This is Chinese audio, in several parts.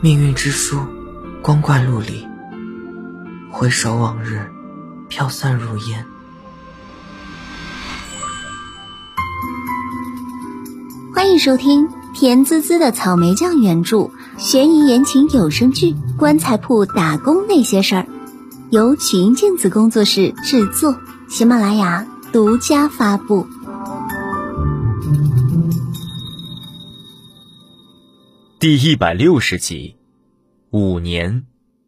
命运之书，光怪陆离，回首往日，飘散如烟。 欢迎收听甜滋滋的草莓酱原著悬疑言情有声剧《棺材铺打工那些事儿》，由曲音镜子工作室制作，喜马拉雅独家发布。 第160集，5年。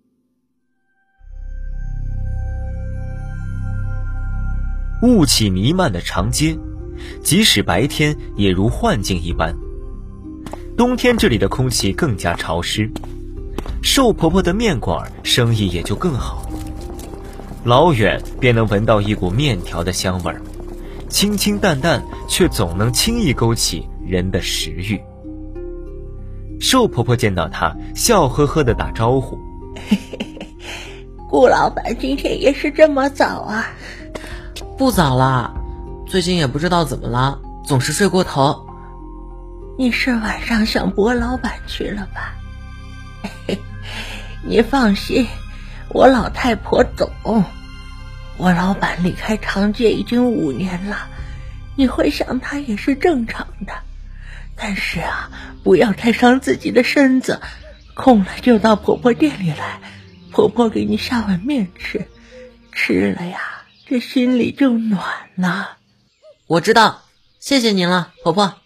雾气弥漫的长街，即使白天也如幻境一般。冬天这里的空气更加潮湿，瘦婆婆的面馆生意也就更好，老远便能闻到一股面条的香味儿，清清淡淡，却总能轻易勾起人的食欲。瘦婆婆见到她，笑呵呵地打招呼： 顾老板今天也是这么早啊？ 不早了，最近也不知道怎么了，总是睡过头。 你是晚上向博老板去了吧？你放心，我老太婆懂。我老板离开长街已经5年了，你会想他也是正常的。但是啊，不要太伤自己的身子，空了就到婆婆店里来，婆婆给你下碗面吃，吃了呀，这心里就暖了。 我知道，谢谢您了，婆婆。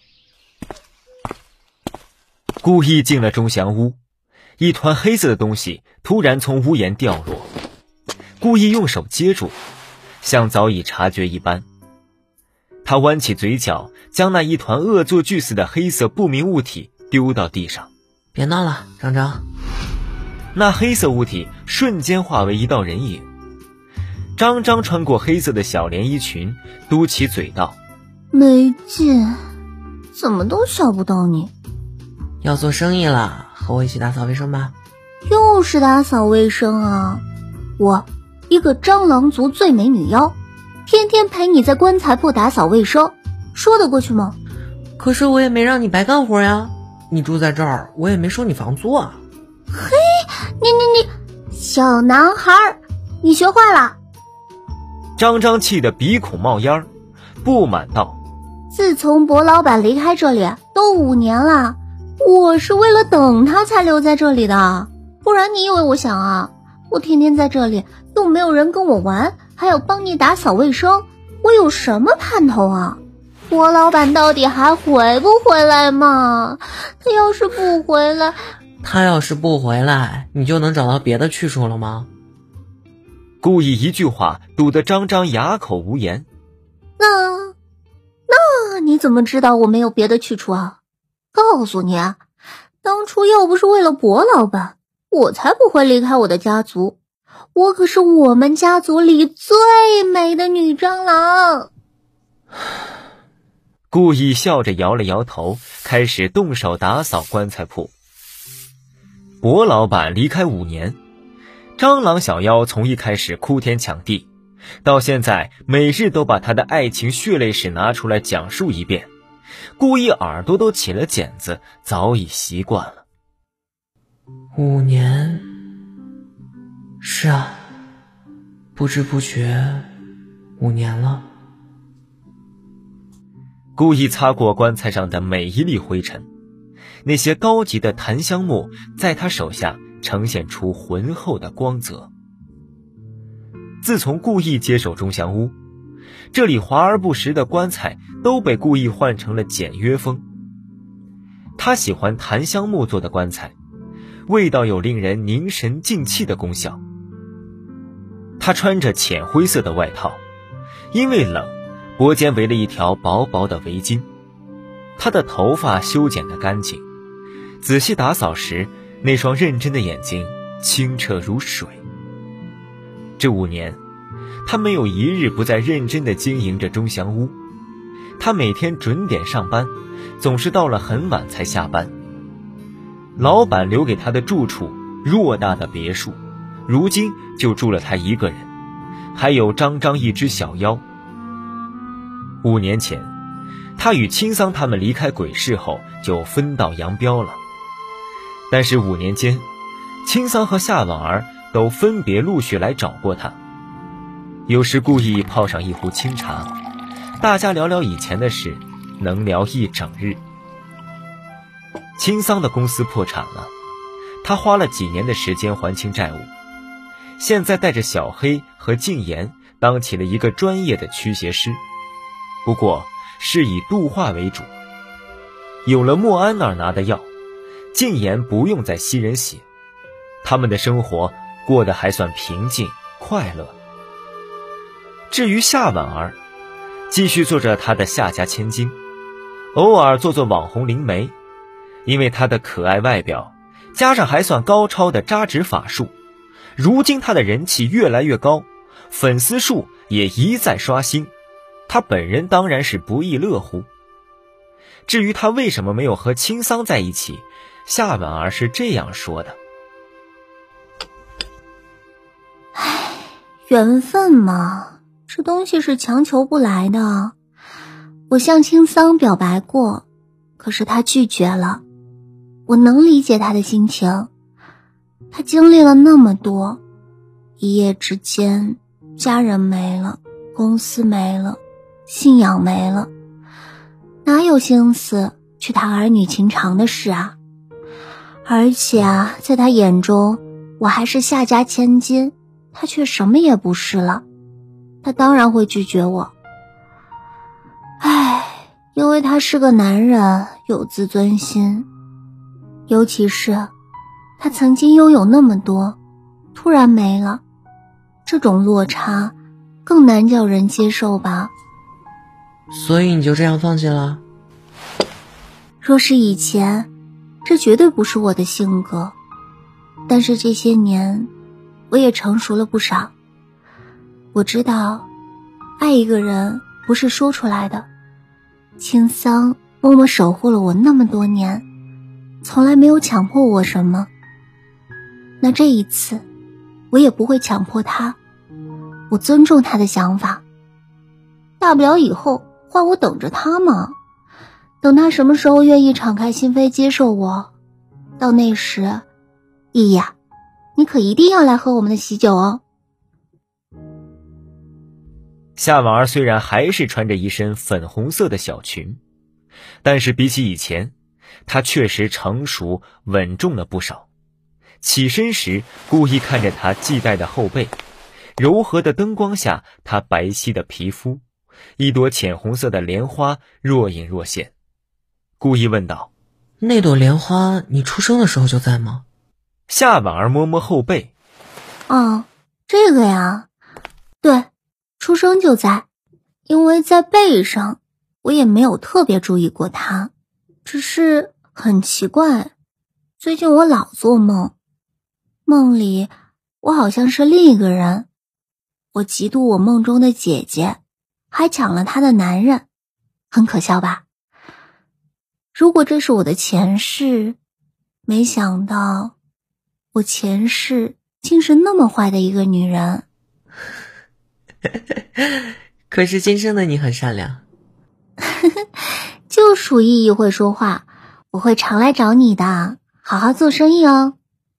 故意进了钟祥屋，一团黑色的东西突然从屋檐掉落，故意用手接住，像早已察觉一般。他弯起嘴角，将那一团恶作剧似的黑色不明物体丢到地上。 别闹了，张张。 那黑色物体瞬间化为一道人影。张张穿过黑色的小连衣裙，嘟起嘴道： 没劲，怎么都想不到你。 要做生意了，和我一起打扫卫生吧。 又是打扫卫生啊？我一个蟑螂族最美女妖，天天陪你在棺材铺打扫卫生，说得过去吗？ 可是我也没让你白干活呀，你住在这儿，我也没收你房租啊。 嘿，你小男孩，你学坏了。 张张气得鼻孔冒烟，不满道： 自从博老板离开这里都5年了，我是为了等他才留在这里的，不然你以为我想啊？我天天在这里又没有人跟我玩，还要帮你打扫卫生，我有什么盼头啊？博老板到底还回不回来嘛？他要是不回来， 你就能找到别的去处了吗？ 故意一句话堵得张张哑口无言。 那你怎么知道我没有别的去处啊？告诉你啊，当初要不是为了博老板，我才不会离开我的家族。我可是我们家族里最美的女蟑螂。 故意笑着摇了摇头，开始动手打扫棺材铺。博老板离开5年，蟑螂小妖从一开始哭天抢地，到现在每日都把他的爱情血泪史拿出来讲述一遍，故意耳朵都起了茧子，早已习惯了。 5年，是啊，不知不觉5年了。 故意擦过棺材上的每一粒灰尘，那些高级的檀香木在他手下呈现出浑厚的光泽。自从故意接手钟祥屋，这里华而不实的棺材都被故意换成了简约风。他喜欢檀香木做的棺材，味道有令人凝神静气的功效。他穿着浅灰色的外套，因为冷，脖间围了一条薄薄的围巾。他的头发修剪得干净，仔细打扫时，那双认真的眼睛清澈如水。这5年，他没有一日不再认真地经营着钟祥屋。他每天准点上班，总是到了很晚才下班。老板留给他的住处偌大的别墅，如今就住了他一个人，还有张张一只小妖。5年前，他与青桑他们离开鬼市后就分道扬镳了。 但是5年间，青桑和夏婉儿都分别陆续来找过他，有时故意泡上一壶清茶，大家聊聊以前的事，能聊一整日。青桑的公司破产了，他花了几年的时间还清债务，现在带着小黑和静言当起了一个专业的驱邪师，不过是以度化为主。有了莫安那儿拿的药，静言不用再吸人血，他们的生活过得还算平静快乐。至于夏婉儿，继续做着她的夏家千金，偶尔做做网红灵媒，因为她的可爱外表加上还算高超的扎纸法术，如今她的人气越来越高，粉丝数也一再刷新，她本人当然是不亦乐乎。至于她为什么没有和青桑在一起，夏婉儿是这样说的： 缘分嘛，这东西是强求不来的。我向青桑表白过，可是他拒绝了。我能理解他的心情，他经历了那么多，一夜之间家人没了，公司没了，信仰没了，哪有心思去谈儿女情长的事啊？而且啊，在他眼中我还是夏家千金，他却什么也不是了，他当然会拒绝我。因为他是个男人，有自尊心，尤其是他曾经拥有那么多，突然没了，这种落差更难叫人接受吧。 所以你就这样放弃了？ 若是以前，这绝对不是我的性格，但是这些年我也成熟了不少。我知道爱一个人不是说出来的，青桑默默守护了我那么多年，从来没有强迫我什么，那这一次我也不会强迫他，我尊重他的想法，大不了以后换我等着他嘛，等他什么时候愿意敞开心扉接受我，到那时，依呀，你可一定要来喝我们的喜酒哦。 夏婉儿虽然还是穿着一身粉红色的小裙，但是比起以前，她确实成熟稳重了不少。起身时故意看着她系带的后背，柔和的灯光下她白皙的皮肤，一朵浅红色的莲花若隐若现，故意问道： 那朵莲花你出生的时候就在吗？ 夏婉儿摸摸后背， 这个呀，对，出生就在，因为在背上，我也没有特别注意过它，只是很奇怪，最近我老做梦，梦里我好像是另一个人，我嫉妒我梦中的姐姐，还抢了她的男人，很可笑吧？如果这是我的前世，没想到我前世竟是那么坏的一个女人。 可是今生的你很善良。 就属意义会说话，我会常来找你的，好好做生意哦。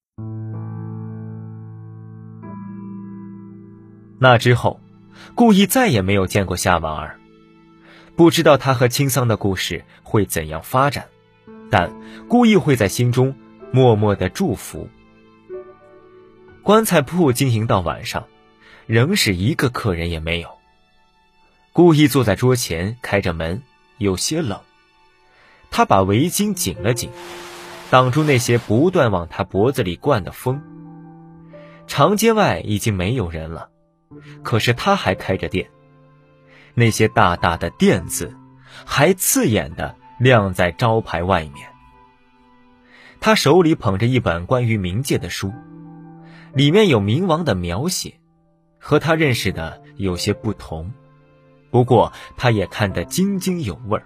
那之后，顾意再也没有见过夏婉儿，不知道他和青桑的故事会怎样发展，但顾意会在心中默默地祝福。棺材铺经营到晚上，仍是一个客人也没有。顾意坐在桌前，开着门，有些冷。他把围巾紧了紧，挡住那些不断往他脖子里灌的风。长街外已经没有人了，可是他还开着店，那些大大的店字还刺眼地亮在招牌外面。他手里捧着一本关于冥界的书，里面有冥王的描写，和他认识的有些不同，不过他也看得津津有味儿。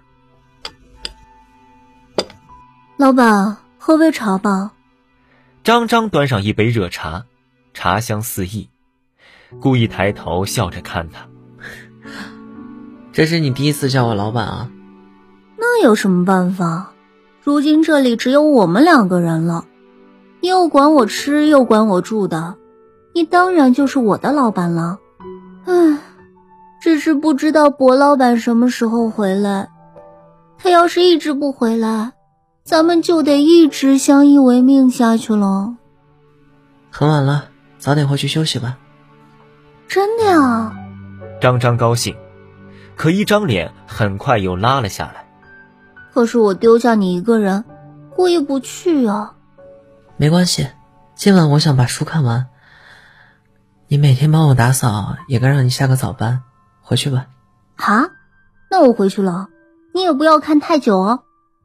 老板，喝杯茶吧。 张张端上一杯热茶，茶香四溢。故意抬头笑着看他。 这是你第一次叫我老板啊？ 那有什么办法？如今这里只有我们2个人了， 又管我吃又管我住的，你当然就是我的老板了。唉，只是不知道薄老板什么时候回来。他要是一直不回来，咱们就得一直相依为命下去了。 很晚了，早点回去休息吧。 真的呀？ 张张高兴，可一张脸很快又拉了下来。 可是我丢下你一个人，过意不去啊。 没关系，今晚我想把书看完。你每天帮我打扫，也该让你下个早班，回去吧。 啊？那我回去了，你也不要看太久哦。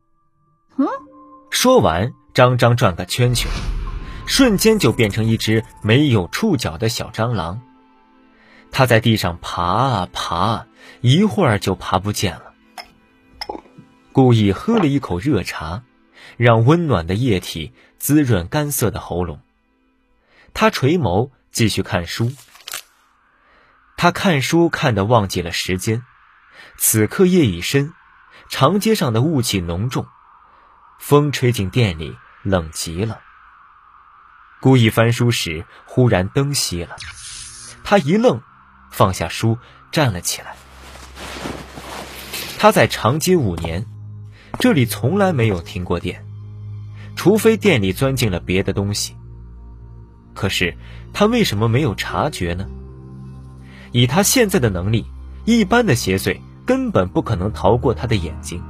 说完，张张转个圈圈，瞬间就变成一只没有触角的小蟑螂。它在地上爬啊爬，一会儿就爬不见了。故意喝了一口热茶，让温暖的液体滋润干涩的喉咙。他垂眸继续看书。他看书看得忘记了时间。此刻夜已深，长街上的雾气浓重，风吹进店里，冷极了。故意翻书时，忽然灯熄了。他一愣，放下书，站了起来。他在长街5年，这里从来没有停过电，除非店里钻进了别的东西。可是他为什么没有察觉呢？以他现在的能力，一般的邪祟根本不可能逃过他的眼睛。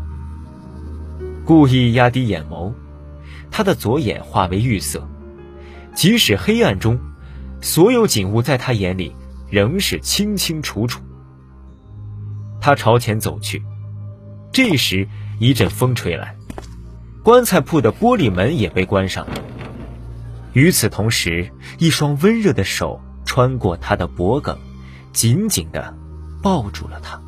故意压低眼眸，他的左眼化为玉色，即使黑暗中，所有景物在他眼里仍是清清楚楚。他朝前走去，这时一阵风吹来，棺材铺的玻璃门也被关上了。与此同时，一双温热的手穿过他的脖颈，紧紧地抱住了他。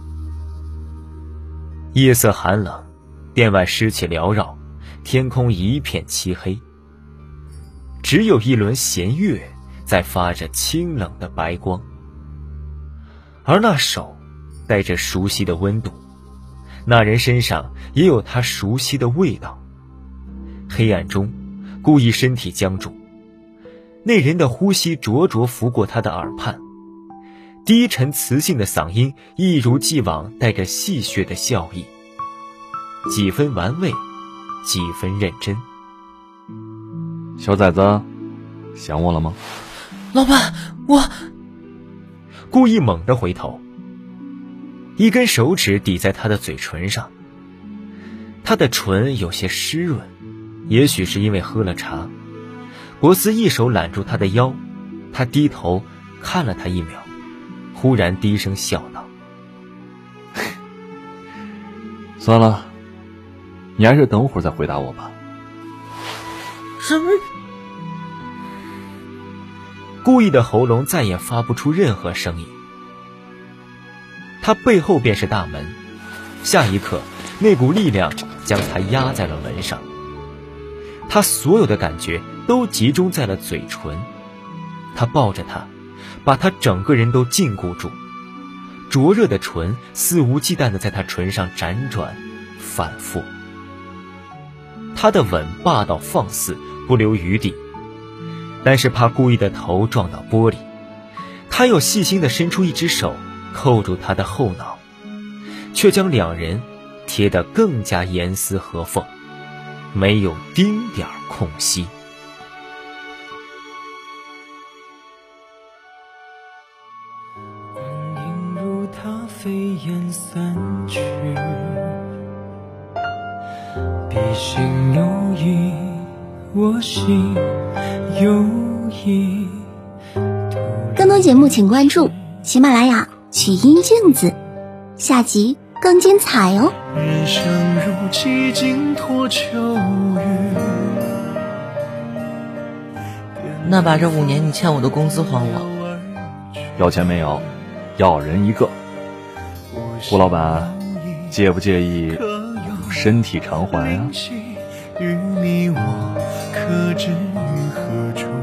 夜色寒冷，店外湿气缭绕，天空一片漆黑，只有一轮弦月在发着清冷的白光，而那手带着熟悉的温度，那人身上也有他熟悉的味道。黑暗中，故意身体僵住，那人的呼吸灼灼拂过他的耳畔，低沉磁性的嗓音一如既往带着戏谑的笑意，几分玩味，几分认真。 小崽子，想我了吗？ 老板，我故意猛地回头，一根手指抵在他的嘴唇上，他的唇有些湿润，也许是因为喝了茶。博斯一手揽住他的腰，他低头看了他1秒，忽然低声笑道： 算了，你还是等会儿再回答我吧。 什么？ 故意的喉咙再也发不出任何声音。他背后便是大门，下一刻，那股力量将他压在了门上。他所有的感觉都集中在了嘴唇。他抱着他，把他整个人都禁锢住。灼热的唇肆无忌惮地在他唇上辗转反复。他的吻霸道放肆，不留余地，但是怕故意的头撞到玻璃，他又细心地伸出一只手扣住他的后脑，却将两人贴得更加严丝合缝，没有丁点空隙。 光阴如它飞燕散去，笔心有意，我心有意。 更多节目请关注喜马拉雅曲音镜子，下集更精彩哦。 人生如几经脱秋雨， 那把这5年你欠我的工资还我。 要钱没有，要人一个。胡老板，介不介意用身体偿还啊？ 与你我可知于何处？